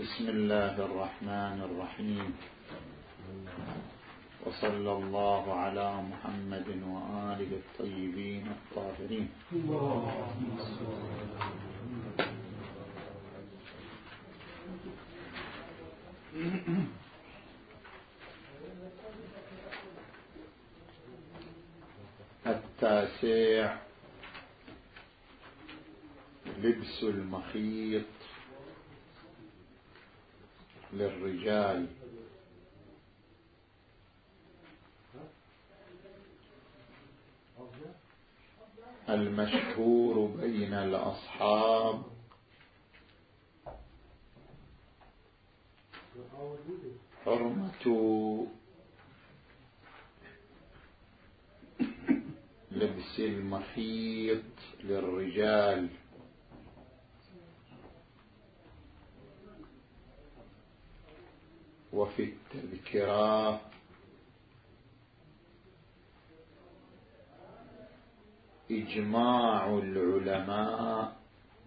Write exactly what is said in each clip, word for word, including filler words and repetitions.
بسم الله الرحمن الرحيم، وصلى الله على محمد وآله الطيبين الطاهرين. التاسع لبس المخيط للرجال. المشهور بين الأصحاب حرمة لبس المخيط للرجال، وفي التذكرة إجماع العلماء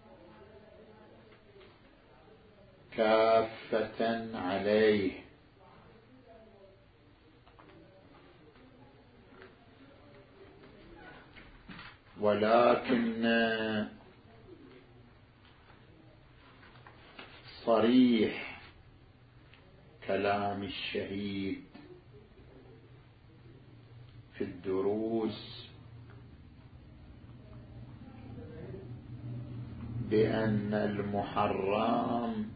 كافة عليه، ولكن صريح كلام الشهيد في الدروس بأن المحرم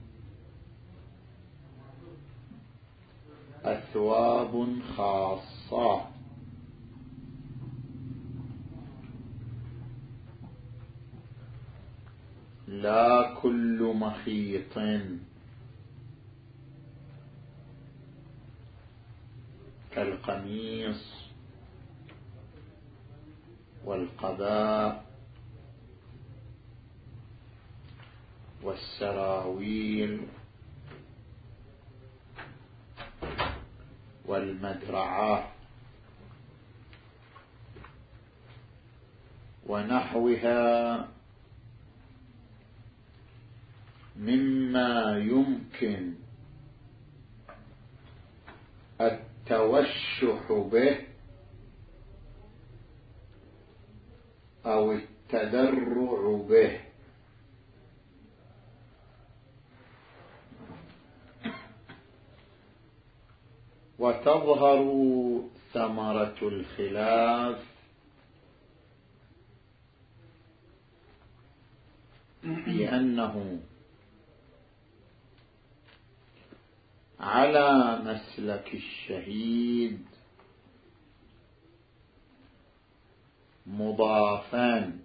أثواب خاصة، لا كل مخيط، كالقميص والقباء والسراويل والمدرعة ونحوها مما يمكن التوشح به أو التدرع به. وتظهر ثمرة الخلاف في أنه على مسلك الشهيد مضافا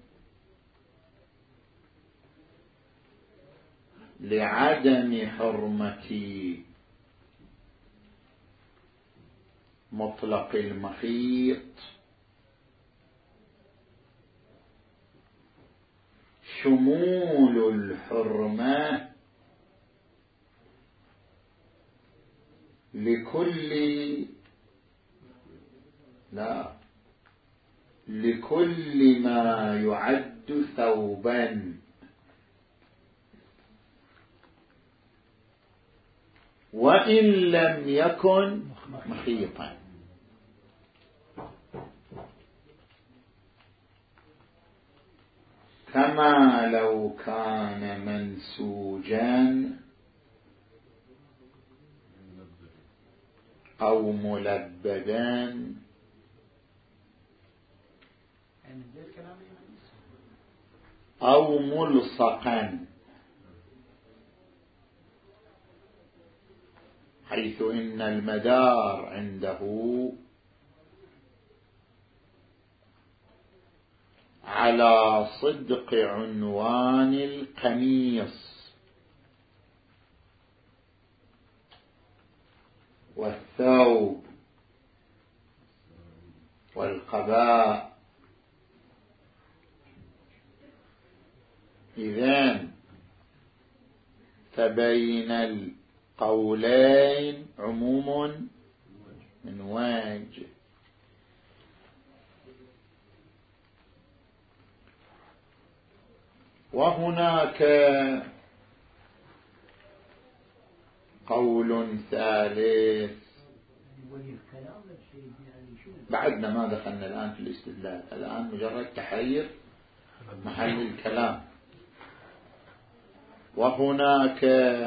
لعدم حرمة مطلق المخيط شمول الحرمة لكل لا لكل ما يعد ثوبا، وإن لم يكن مخيطا، كما لو كان منسوجا أو ملبدا أو ملصقا، حيث إن المدار عنده على صدق عنوان القميص والثوب والقباء. إذن فبين القولين عموم من وجه. وهناك قول ثالث. بعدنا ما دخلنا الآن في الاستدلال، الآن مجرد تحرير محل الكلام. وهناك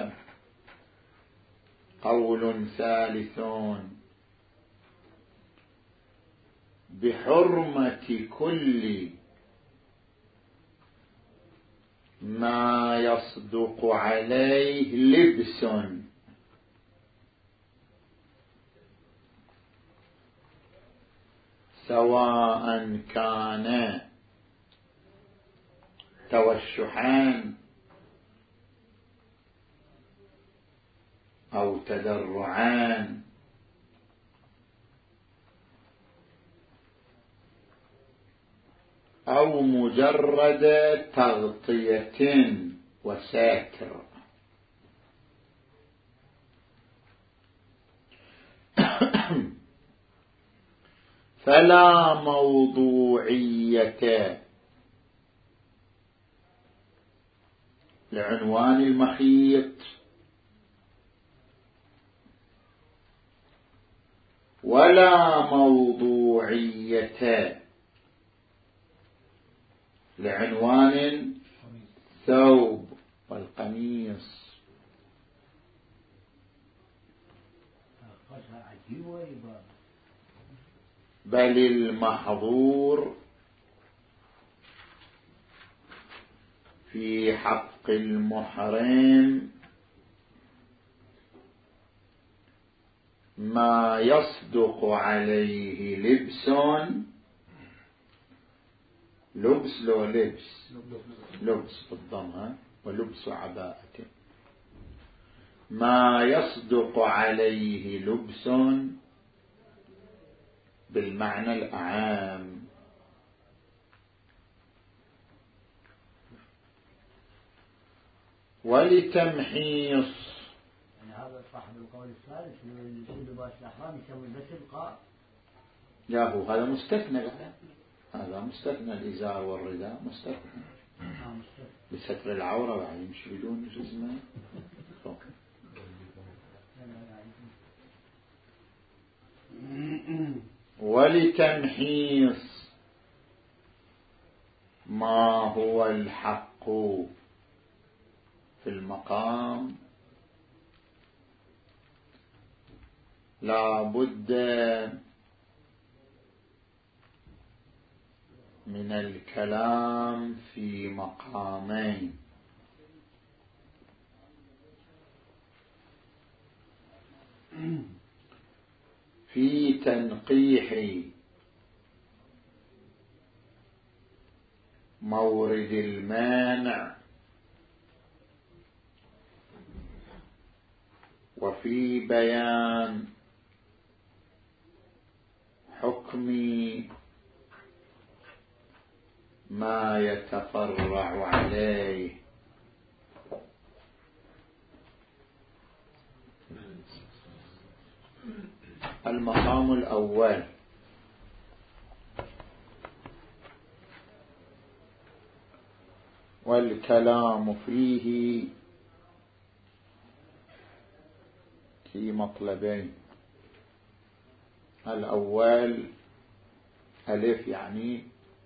قول ثالث بحرمة كل ما يصدق عليه لبس سواء كان توشحان أو تدرعان أو مجرد تغطية وساتر. فلا موضوعية لعنوان المخيط ولا موضوعية لعنوان الثوب والقميص. بل المحظور في حق المحرم ما يصدق عليه لبس لبس لو لبس لبس بالضم ولبس عباءة، ما يصدق عليه لبس بالمعنى الأعام. ولتمحيص يعني هذا صاحب القول الثالث من لباس الأحرام يسمى بس القاء. لا هو هذا مستثنى، هذا مستثنى، الإزار والرداء مستثنى بستر العورة بعد يمشي بدون شو اسمه. ولتمحيص ما هو الحق في المقام لا بد من الكلام في مقامين: في تنقيح مورد المانع وفي بيان حكم ما يتفرع عليه. المقام الأول: والكلام فيه في مطلبين. الأول ألف يعني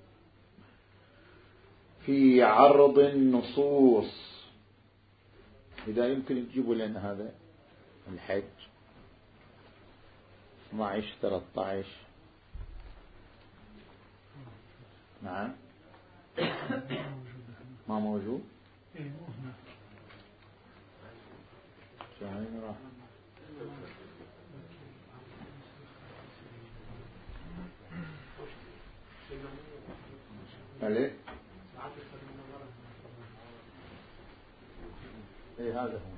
في عرض النصوص. إذا يمكن تجيبوا لنا هذا الحج اثنا عشر ثلاثة عشر. نعم ما موجود. شاهين راح ألف. ايه هذا هو.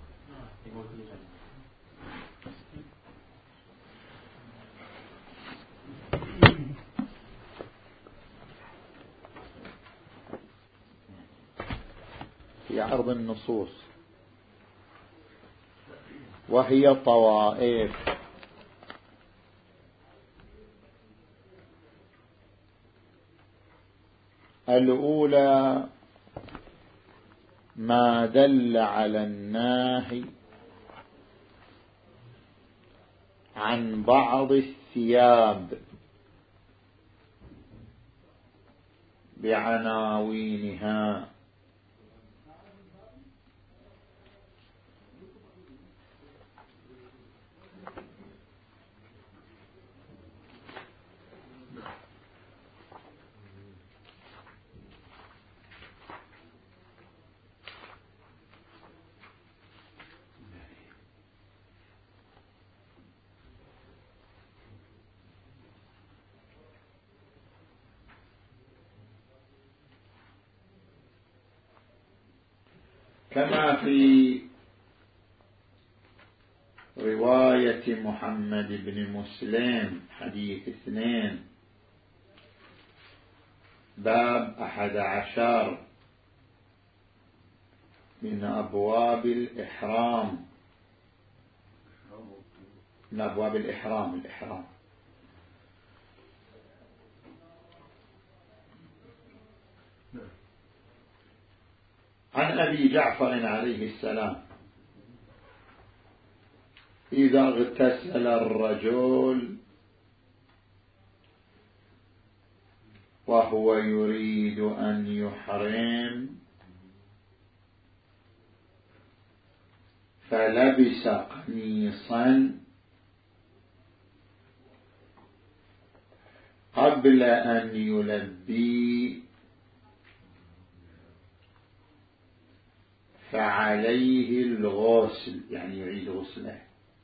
في عرض النصوص، وهي طوائف: الأولى ما دل على الناهي عن بعض الثياب بعناوينها. كما في رواية محمد بن مسلم حديث اثنين باب أحد عشر من أبواب الإحرام، من أبواب الإحرام الإحرام عن أبي جعفر عليه السلام: إذا اغتسل الرجل وهو يريد أن يحرم فلبس قميصا قبل أن يلبي فعليه الغسل، يعني يعيد غسله.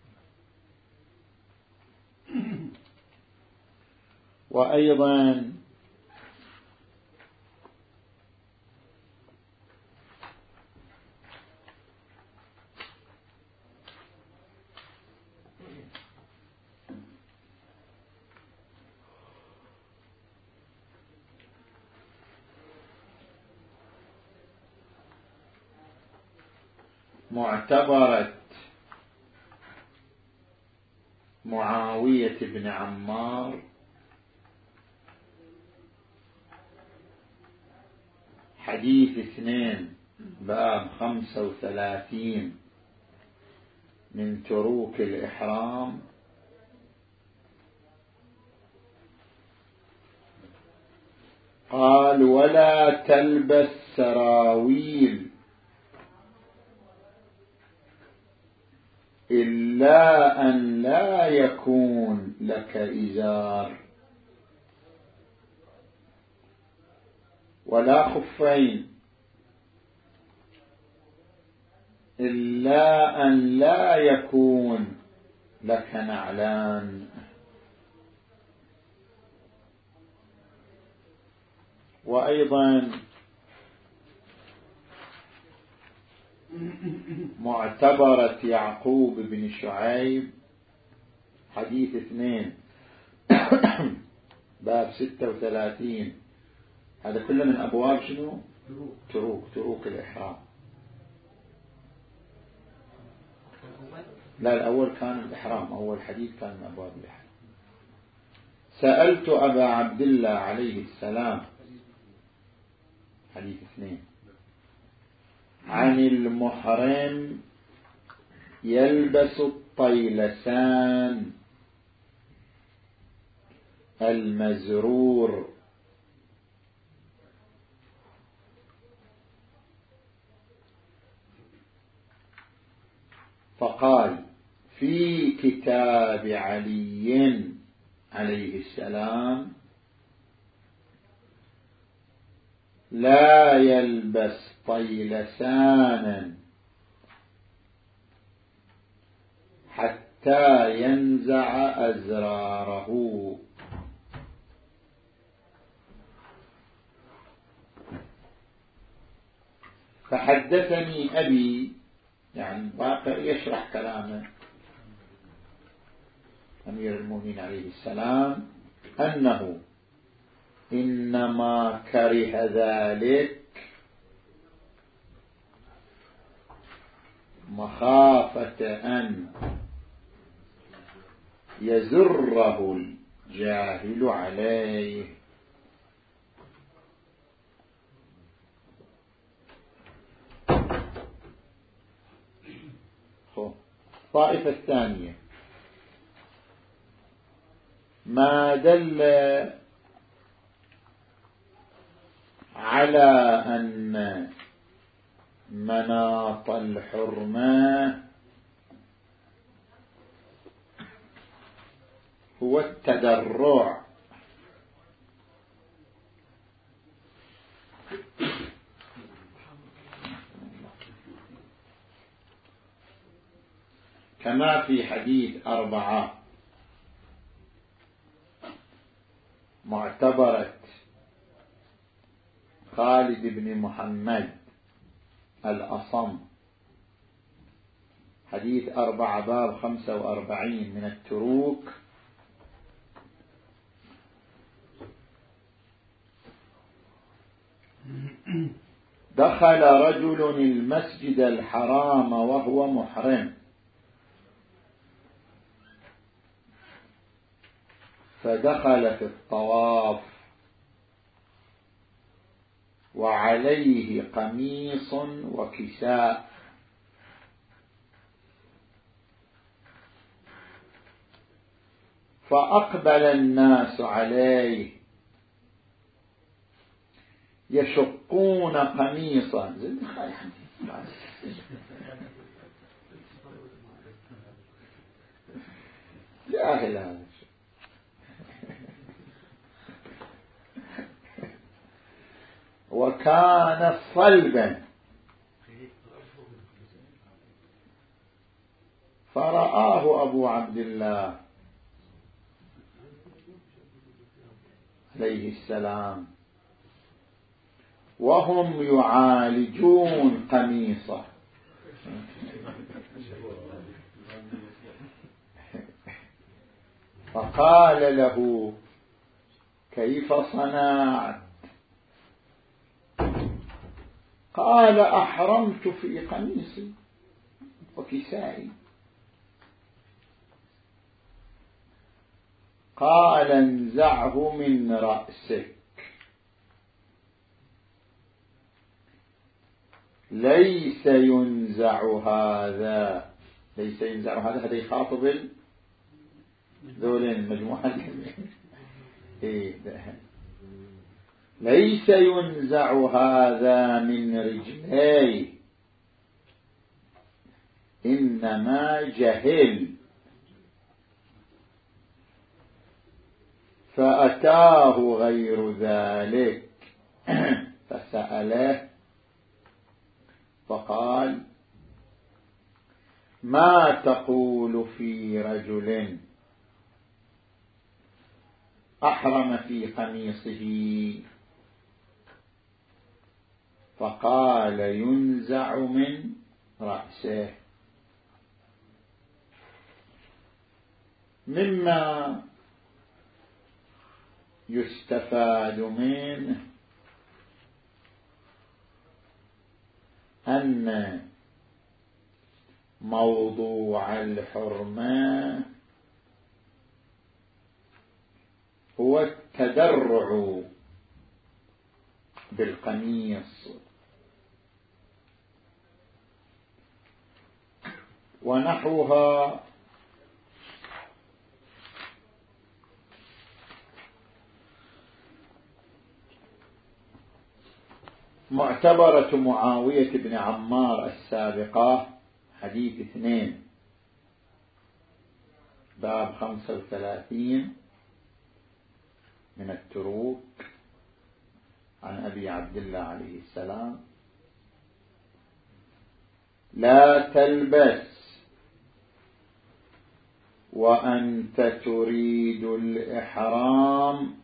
وأيضا معتبرة معاوية بن عمار حديث اثنين باب خمسة وثلاثين من تروك الإحرام: قال: ولا تلبس سراويل إلا أن لا يكون لك إزار، ولا خفين إلا أن لا يكون لك نعلان. وأيضا معتبرة يعقوب بن شعيب حديث اثنين باب ستة وثلاثين، هذا كله من أبواب شنو؟ تروك تروك الإحرام. لا، الأول كان الإحرام، أول حديث كان من أبواب الإحرام. سألت أبا عبد الله عليه السلام حديث اثنين عن المحرم يلبس الطيلسان المزرور، فقال: في كتاب علي عليه السلام لا يلبس طيلسانا حتى ينزع أزراره. فحدثني أبي، يعني باقر يشرح كلامه أمير المؤمنين عليه السلام، أنه إنما كره ذلك مخافة أن يزره الجاهل عليه. الطائفة الثانية ما دل على أن مناط الحرمة هو التدرع، كما في حديث أربعة معتبرة خالد بن محمد الأصم، حديث أربعة باب خمسة وأربعين من التروك: دخل رجل المسجد الحرام وهو محرم، فدخل في الطواف وعليه قميص وكساء، فأقبل الناس عليه يشقون قميصا جاهل هذا الشيء. وكان صلبا، فرآه أبو عبد الله عليه السلام وهم يعالجون قميصه، فقال له: كيف صنعت؟ قال: أحرمت في قميصي وكسائي. قال: انزعه من رأسك، ليس ينزع هذا، ليس ينزع هذا، هذا يخاطب ذولين المجموعة إيه ليس ينزع هذا من رجليه، إنما جهل. فأتاه غير ذلك فسأله فقال: ما تقول في رجل أحرم في قميصه؟ فقال: ينزع من رأسه. مما يستفاد منه أن موضوع الحرمة هو التدرع بالقميص، ونحوها معتبرة معاوية بن عمار السابقة، حديث اثنين باب خمسة وثلاثين من التروك عن أبي عبد الله عليه السلام: لا تلبس وأنت تريد الإحرام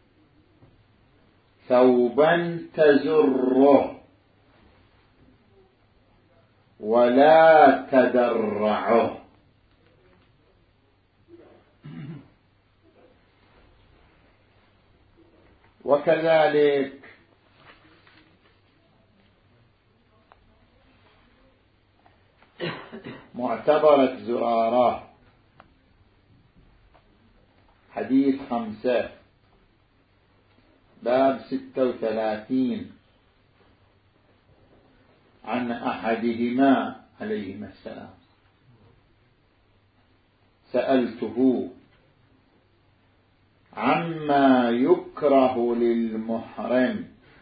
ثوبا تزره ولا تدرعه. وكذلك معتبرة زرارة، حديث خمسة باب ستة وثلاثين عن أحدهما عليهما السلام: سألته عما يكره للمحرم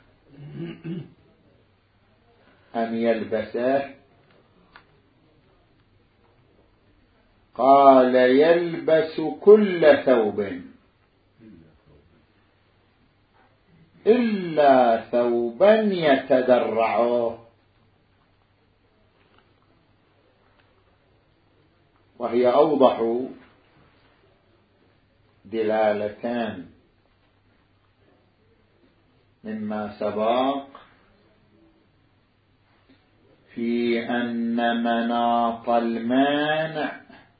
أن يلبسه، قال يلبس كل ثوب إلا ثوبا يتدرعه، وهي أوضح دلالتان مما سبق في أن مناط المانع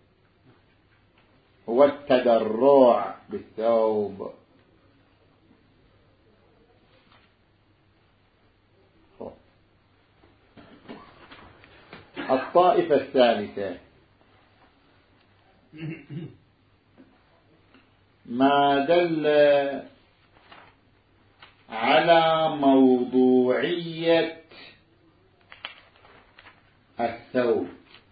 هو التدرع بالثوب. الطائفة الثالثة ما دل على موضوعية الثوب،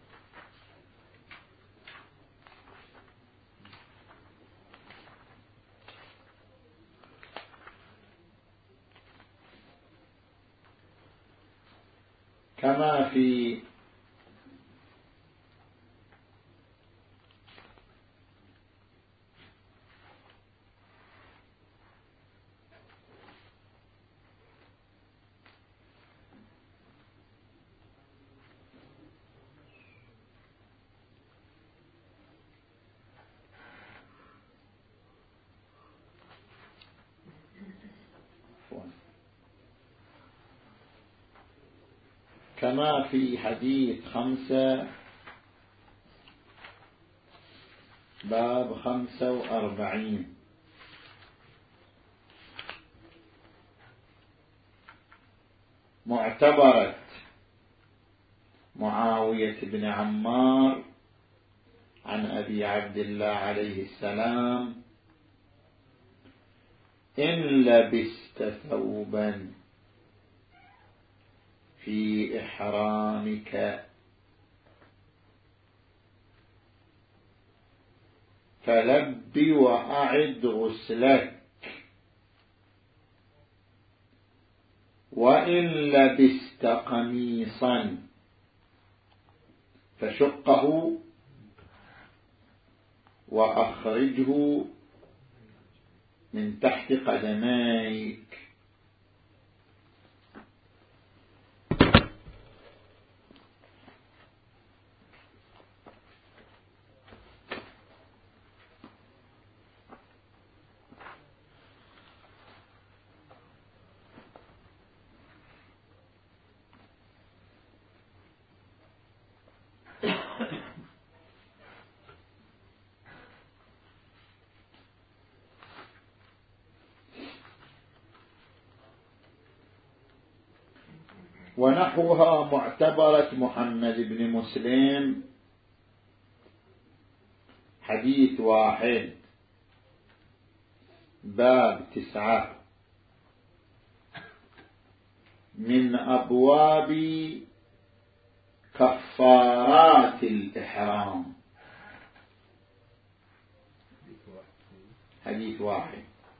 كما في كما في حديث خمسة باب خمسة وأربعين معتبرة معاوية بن عمار عن أبي عبد الله عليه السلام: إن لبست ثوبا في إحرامك فلب وأعد غسلك، وإن لبست قميصا فشقه وأخرجه من تحت قدميك. ونحوها معتبرة محمد بن مسلم حديث واحد باب تسعة من أبواب كفارات الإحرام، حديث واحد: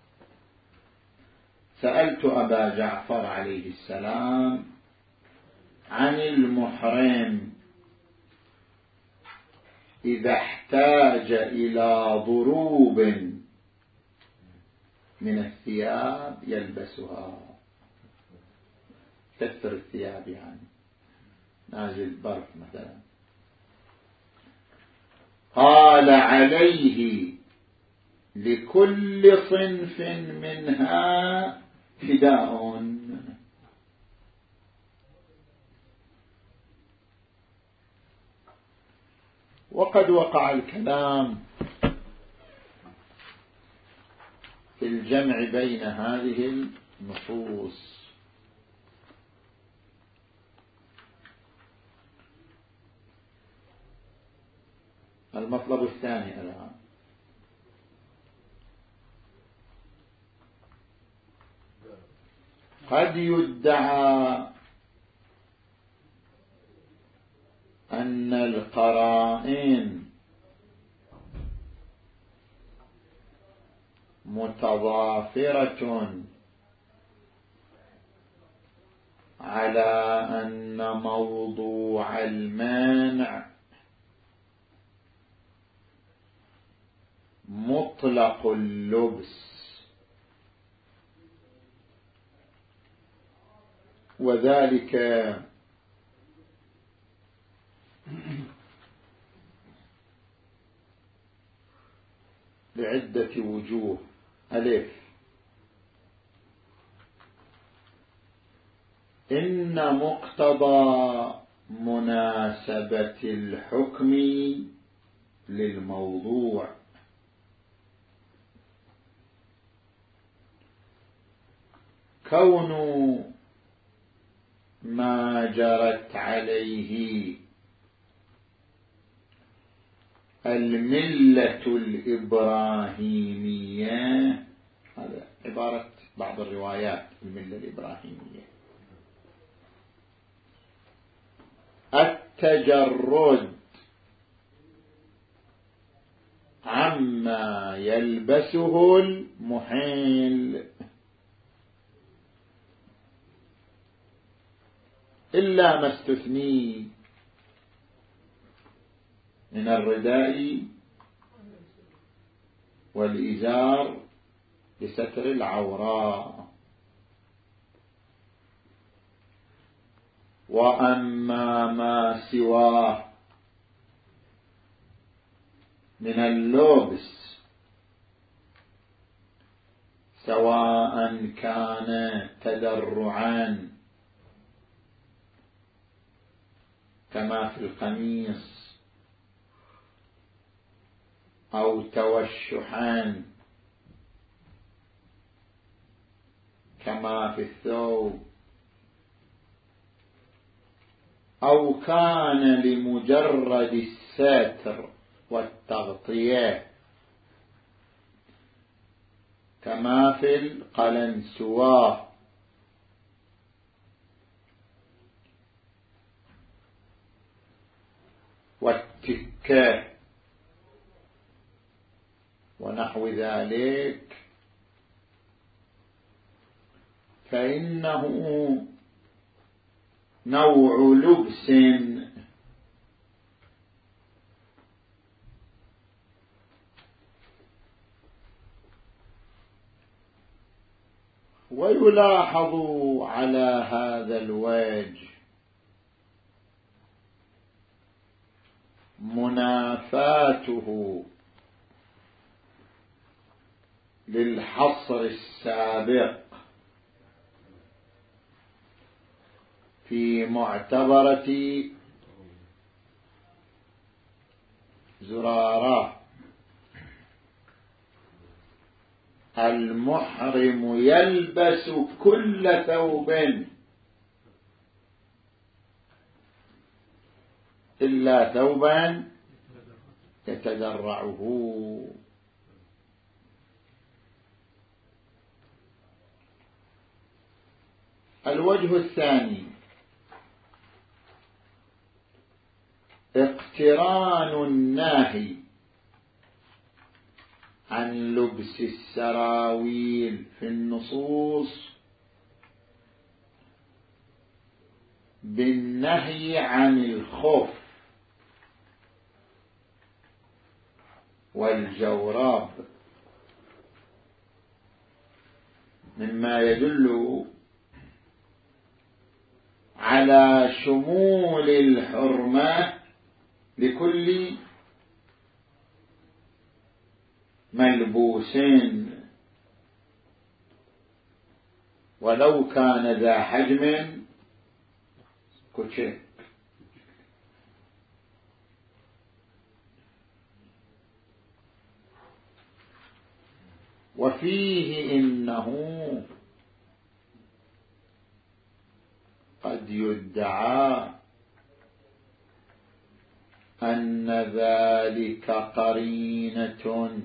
سألت أبا جعفر عليه السلام عن المحرم إذا احتاج إلى ضروب من الثياب يلبسها، كثر الثياب يعني نازل برف مثلا. قال: عليه لكل صنف منها فداء. وقد وقع الكلام في الجمع بين هذه النصوص. المطلب الثاني الآن: قد يدعى أن القرائن متضافرة على أن موضوع المانع مطلق اللبس، وذلك لعدة وجوه. ألف: إن مقتضى مناسبة الحكم للموضوع كون ما جرت عليه الملة الإبراهيمية، هذا عبارة بعض الروايات، الملة الإبراهيمية، التجرد عما يلبسه المحيل، إلا ما استثني من الرداء والإزار بستر العورة. وأما ما سواه من اللبس سواء كان تدرعا كما في القميص أو توشحا كما في الثوب، أو كان لمجرد الستر والتغطية كما في القلنسوة، والتكة ونحو ذلك، فإنه نوع لبس ويلاحظ على هذا الوجه منافاته للحصر السابق في معتبرة زرارة: المحرم يلبس كل ثوب إلا ثوبا يتدرعه. الوجه الثاني: اقتران الناهي عن لبس السراويل في النصوص بالنهي عن الخف والجوراب، مما يدل على شمول الحرمة لكل ملبوس ولو كان ذا حجم كشك. وفيه إنه قد يدعى أن ذلك قرينة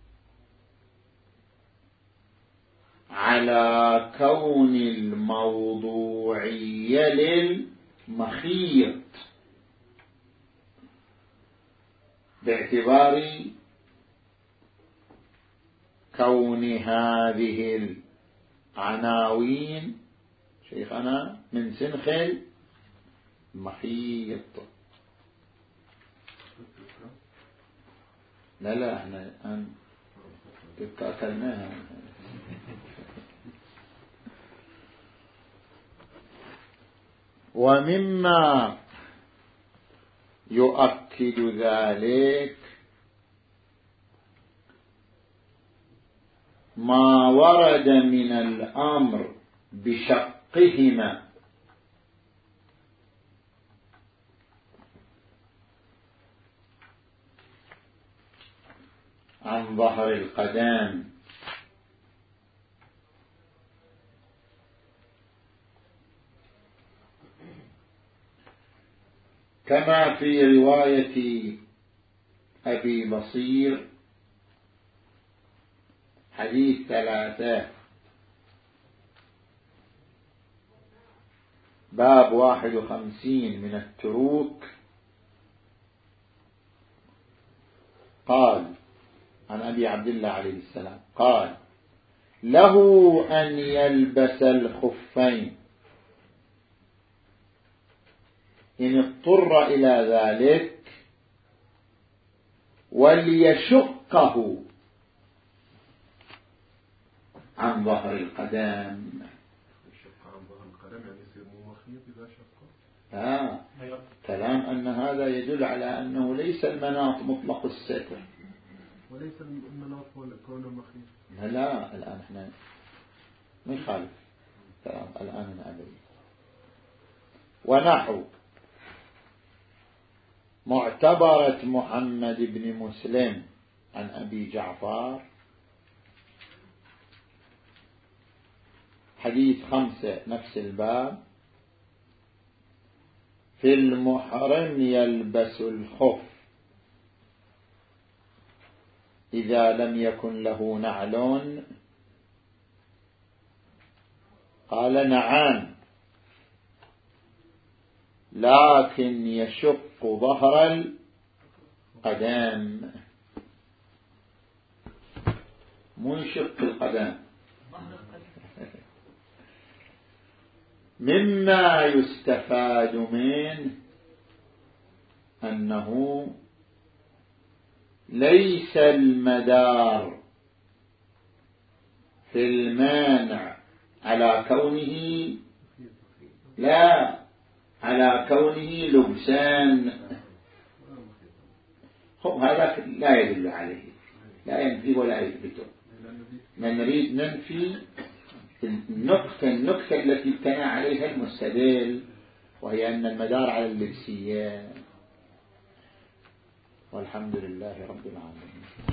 على كون الموضوعية للمخيط، باعتبار كون هذه العناوين شيخنا من سنخ المخيط. لا لا احنا الآن أكلناها. ومما يؤكد ذلك ما ورد من الأمر بشقهما عن ظهر القدم، كما في رواية أبي بصير حديث ثلاثة باب واحد وخمسين من التروك، قال عن أبي عبد الله عليه السلام قال له أن يلبس الخفين إن اضطر إلى ذلك وليشقه عن ظهر القدم. الشق عن ظهر القدم يعني يصير مو مخيط إذا شقه؟ آه. كلام أن هذا يدل على أنه ليس المناط مطلق الستر، وليس المناط كونه مخيط. لا لا الآن احنا ما يخالف كلام الآن نعبد. ونحو معتبرة محمد بن مسلم عن أبي جعفر حديث خمسة نفس الباب، في المحرم يلبس الخف إذا لم يكن له نعل، قال نعم لكن يشق ظهر القدم، مو يشق القدم. مما يستفاد منه أنه ليس المدار في المانع على كونه لا على كونه لبسان، هذا لا يدل عليه، لا ينفي ولا يثبته. نريد ننفي النقطة النقطة التي ابتنى عليها المستدل، وهي أن المدار على اللبسية. والحمد لله رب العالمين.